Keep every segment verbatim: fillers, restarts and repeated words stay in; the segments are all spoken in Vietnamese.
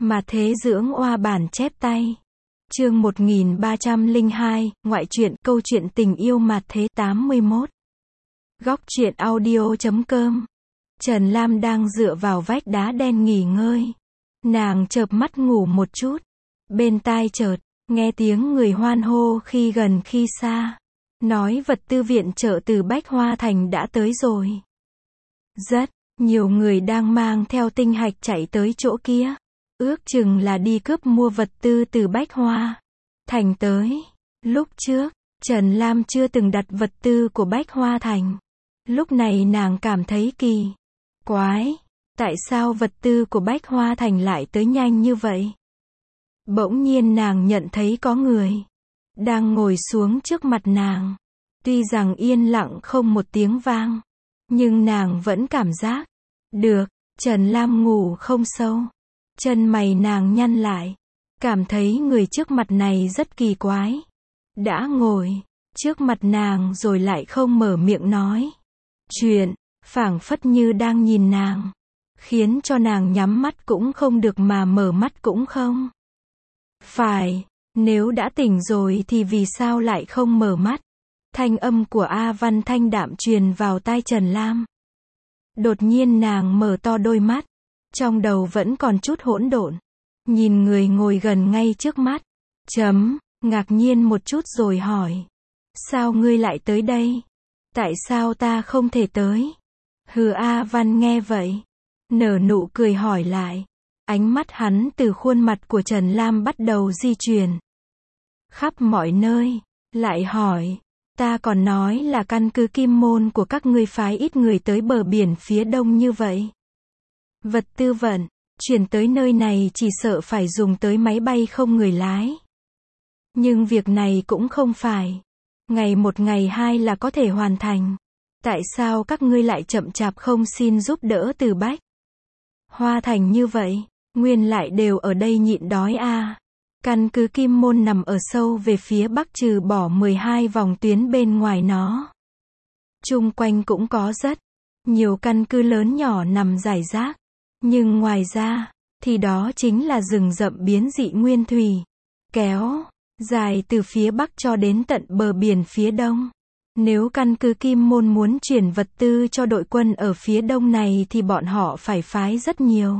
Mà thế dưỡng oa bản chép tay. Chương một nghìn ba trăm lẻ hai, ngoại truyện, câu chuyện tình yêu mà thế tám mươi mốt. Góc truyện audio chấm com. Trần Lam đang dựa vào vách đá đen nghỉ ngơi. Nàng chợp mắt ngủ một chút. Bên tai chợt nghe tiếng người hoan hô khi gần khi xa. Nói vật tư viện trợ từ Bách Hoa Thành đã tới rồi. Rất nhiều người đang mang theo tinh hạch chạy tới chỗ kia. Ước chừng là đi cướp mua vật tư từ Bách Hoa Thành tới. Lúc trước, Trần Lam chưa từng đặt vật tư của Bách Hoa Thành. Lúc này nàng cảm thấy kỳ quái. Tại sao vật tư của Bách Hoa Thành lại tới nhanh như vậy? Bỗng nhiên nàng nhận thấy có người đang ngồi xuống trước mặt nàng. Tuy rằng yên lặng không một tiếng vang, nhưng nàng vẫn cảm giác được. Trần Lam ngủ không sâu. Chân mày nàng nhăn lại. Cảm thấy người trước mặt này rất kỳ quái. Đã ngồi trước mặt nàng rồi lại không mở miệng nói chuyện, phảng phất như đang nhìn nàng. Khiến cho nàng nhắm mắt cũng không được mà mở mắt cũng không. Phải, nếu đã tỉnh rồi thì vì sao lại không mở mắt? Thanh âm của A Văn thanh đạm truyền vào tai Trần Lam. Đột nhiên nàng mở to đôi mắt. Trong đầu vẫn còn chút hỗn độn. Nhìn người ngồi gần ngay trước mắt. Chấm, ngạc nhiên một chút rồi hỏi. Sao ngươi lại tới đây? Tại sao ta không thể tới? Hừ. A Văn nghe vậy, nở nụ cười hỏi lại. Ánh mắt hắn từ khuôn mặt của Trần Lam bắt đầu di chuyển khắp mọi nơi. Lại hỏi. Ta còn nói là căn cứ Kim Môn của các ngươi phái ít người tới bờ biển phía đông như vậy. Vật tư vận chuyển tới nơi này chỉ sợ phải dùng tới máy bay không người lái. Nhưng việc này cũng không phải ngày một ngày hai là có thể hoàn thành. Tại sao các ngươi lại chậm chạp không xin giúp đỡ từ Bách Hoa Thành như vậy? Nguyên lại đều ở đây nhịn đói a. À. Căn cứ Kim Môn nằm ở sâu về phía bắc trừ bỏ mười hai vòng tuyến bên ngoài nó. Chung quanh cũng có rất nhiều căn cứ lớn nhỏ nằm rải rác. Nhưng ngoài ra, thì đó chính là rừng rậm biến dị nguyên thủy. Kéo dài từ phía bắc cho đến tận bờ biển phía đông. Nếu căn cứ Kim Môn muốn chuyển vật tư cho đội quân ở phía đông này thì bọn họ phải phái rất nhiều.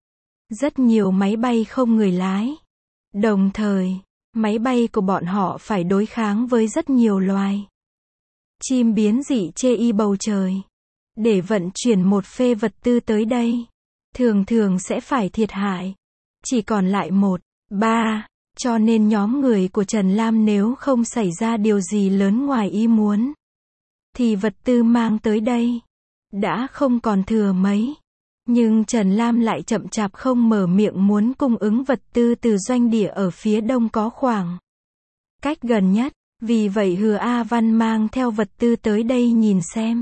Rất nhiều máy bay không người lái. Đồng thời, máy bay của bọn họ phải đối kháng với rất nhiều loài chim biến dị chê y bầu trời. Để vận chuyển một phê vật tư tới đây, thường thường sẽ phải thiệt hại. Chỉ còn lại một, ba. Cho nên nhóm người của Trần Lam nếu không xảy ra điều gì lớn ngoài ý muốn, thì vật tư mang tới đây đã không còn thừa mấy. Nhưng Trần Lam lại chậm chạp không mở miệng muốn cung ứng vật tư từ doanh địa ở phía đông có khoảng cách gần nhất. Vì vậy Hứa A Văn mang theo vật tư tới đây nhìn xem.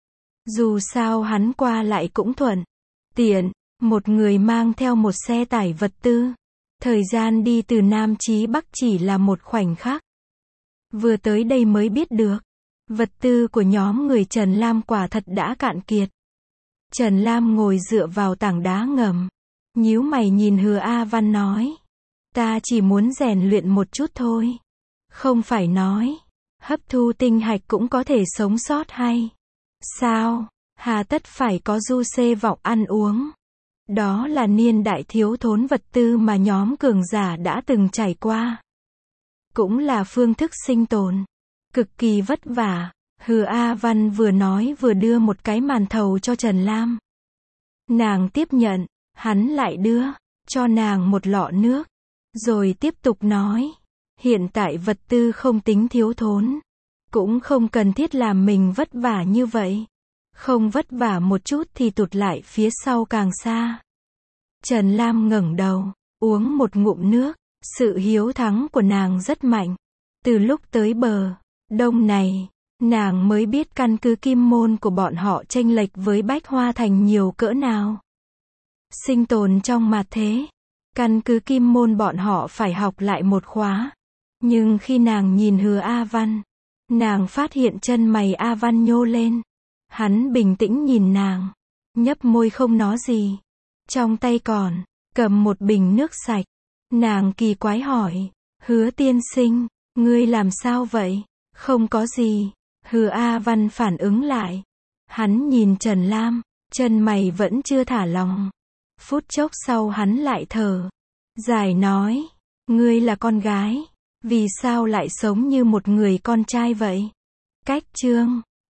Dù sao hắn qua lại cũng thuận tiện. Một người mang theo một xe tải vật tư. Thời gian đi từ Nam chí Bắc chỉ là một khoảnh khắc. Vừa tới đây mới biết được. Vật tư của nhóm người Trần Lam quả thật đã cạn kiệt. Trần Lam ngồi dựa vào tảng đá ngầm. Nhíu mày nhìn Hứa A Văn nói. Ta chỉ muốn rèn luyện một chút thôi. Không phải nói hấp thu tinh hạch cũng có thể sống sót hay sao? Hà tất phải có du xê vọng ăn uống. Đó là niên đại thiếu thốn vật tư mà nhóm cường giả đã từng trải qua. Cũng là phương thức sinh tồn cực kỳ vất vả. Hứa A Văn vừa nói vừa đưa một cái màn thầu cho Trần Lam. Nàng tiếp nhận, hắn lại đưa cho nàng một lọ nước. Rồi tiếp tục nói. Hiện tại vật tư không tính thiếu thốn. Cũng không cần thiết làm mình vất vả như vậy. Không vất vả một chút thì tụt lại phía sau càng xa. Trần Lam ngẩng đầu, uống một ngụm nước. Sự hiếu thắng của nàng rất mạnh. Từ lúc tới bờ đông này, nàng mới biết căn cứ Kim Môn của bọn họ chênh lệch với Bách Hoa Thành nhiều cỡ nào. Sinh tồn trong mặt thế, căn cứ Kim Môn bọn họ phải học lại một khóa. Nhưng khi nàng nhìn Hứa A Văn, nàng phát hiện chân mày A Văn nhô lên. Hắn bình tĩnh nhìn nàng, nhấp môi không nói gì. Trong tay còn cầm một bình nước sạch. Nàng kỳ quái hỏi, Hứa tiên sinh, ngươi làm sao vậy? Không có gì. Hứa A Văn phản ứng lại. Hắn nhìn Trần Lam, chân mày vẫn chưa thả lỏng. Phút chốc sau hắn lại thở dài nói, ngươi là con gái, vì sao lại sống như một người con trai vậy? Cách chương